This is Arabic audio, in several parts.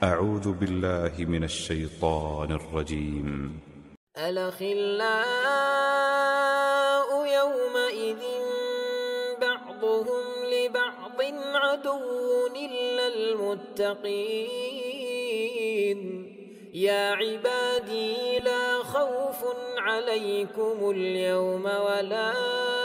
أعوذ بالله من الشيطان الرجيم. الأخلاء يومئذ بعضهم لبعض عدو إلا المتقين يا عبادي لا خوف عليكم اليوم ولا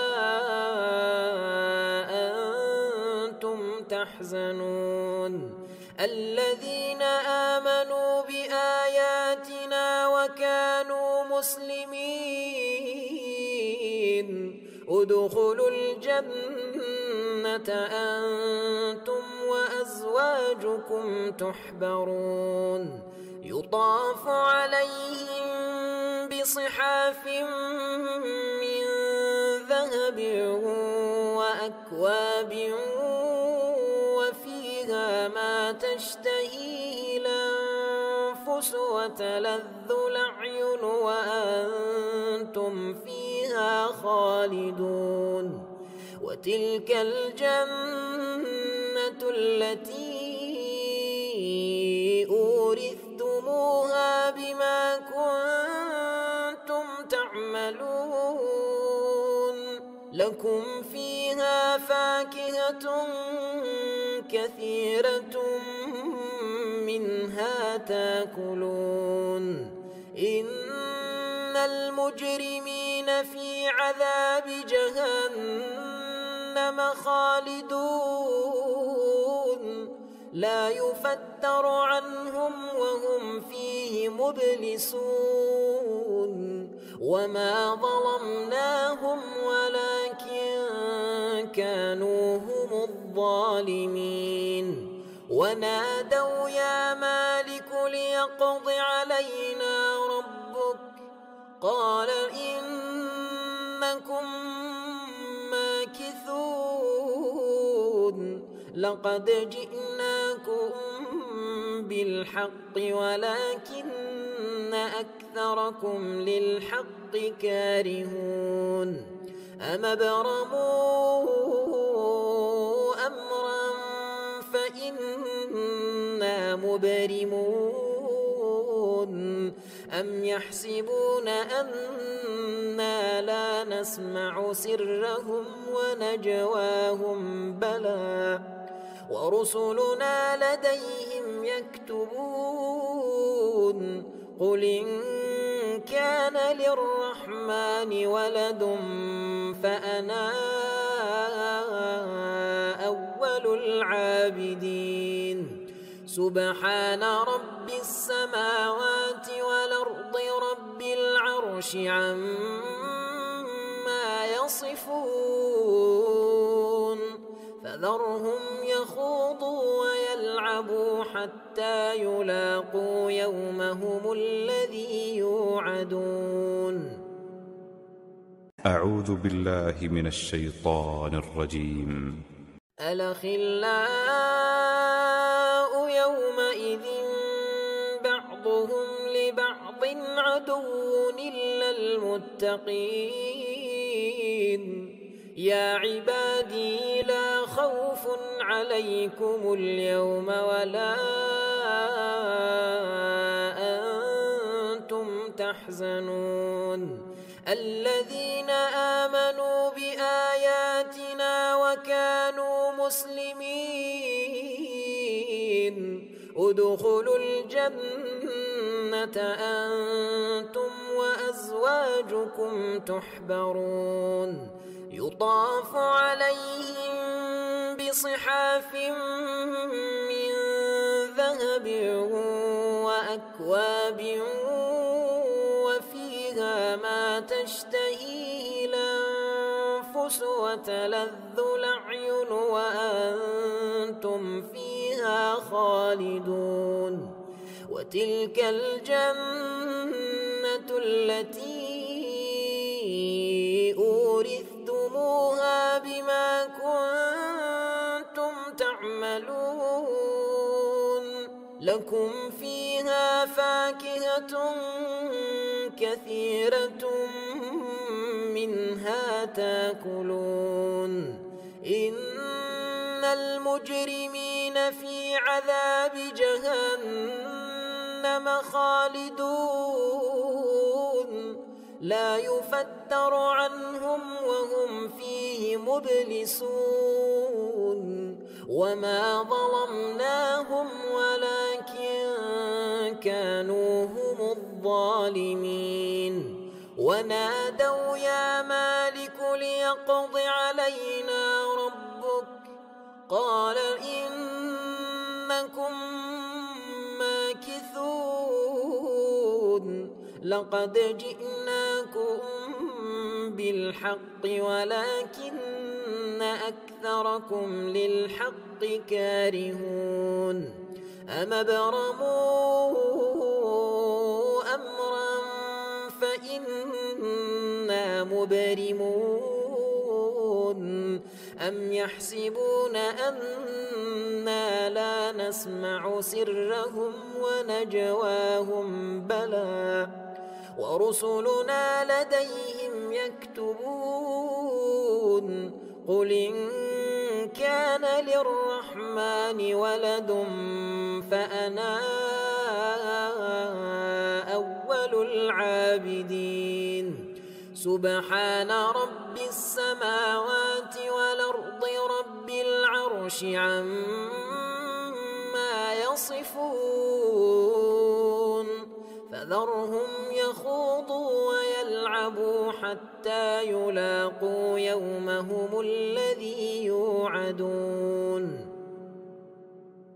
أنتم تحزنون الذين آمنوا بآياتنا وكانوا مسلمين ادخلوا الجنة أنتم وأزواجكم تحبرون يطاف عليهم بصحاف من ذهب وأكواب وفيها ما تشتهيه الأنفس وتلذ الأعين وأنتم فيها خالدون وتلك الجنة التي أورثتموها بما كنتم تعملون لكم فيها فاكهة كثيرة منها تاكلون إن المجرمين في عذاب جهنم خالدون لا يفتر عنهم وهم فيه مبلسون وما ظلمناهم ولكن كانوا هم الظالمين ونادوا يا مالك ليقض علينا ربك قال إنكم ماكثون لقد جئناكم بالحق ولكن أكثركم للحق كارهون أم ابرموا أمرا فإنا مبرمون أم يحسبون أنا لا نسمع سرهم ونجواهم بلى ورسلنا لديهم يكتبون قل إن كان للرحمن ولد فأنا أول العابدين سبحان رب السماوات والأرض رب العرش عما يصفون فذرهم يخوضوا ويلعبوا حتى يلاقوا يومهم الذي يوعدون. أعوذ بالله من الشيطان الرجيم. الأخلاء يومئذ بعضهم لبعض عدو إلا المتقين يا عبادي لا خوف عليكم اليوم ولا أنتم تحزنون الذين آمنوا بآياتنا وكانوا مسلمين ادخلوا الجنة أنتم وأزواجكم تحبرون يطاف عليهم بصحاف من ذهب وأكواب وفيها ما تشتهيه الأنفس وتلذ الأعين وأنتم فيها خالدون وتلك الجنة التي أورثتموها بما كنتم تعملون لكم فيها فاكهة كثيرة منها تاكلون إن المجرمين في عذاب جهنم خالدون لا يفتر عنهم وهم فيه مبلسون وما ظلمناهم ولكن كانوا هم الظالمين ونادوا يا مالك ليقض علينا ربك قال إنكم ماكثون لقد جئناكم بالحق ولكن أكثركم للحق كارهون أم ابرموا أمرا فإنا مبرمون أم يحسبون أنا لا نسمع سرهم ونجواهم بلى ورسلنا لديهم يكتبون قل إن كان للرحمن ولد فأنا أول العابدين سبحان رب السماوات والأرض رب العرش عما يصفون فذرهم يخوضوا ويلعبوا حتى يلاقوا يومهم الذي يوعدون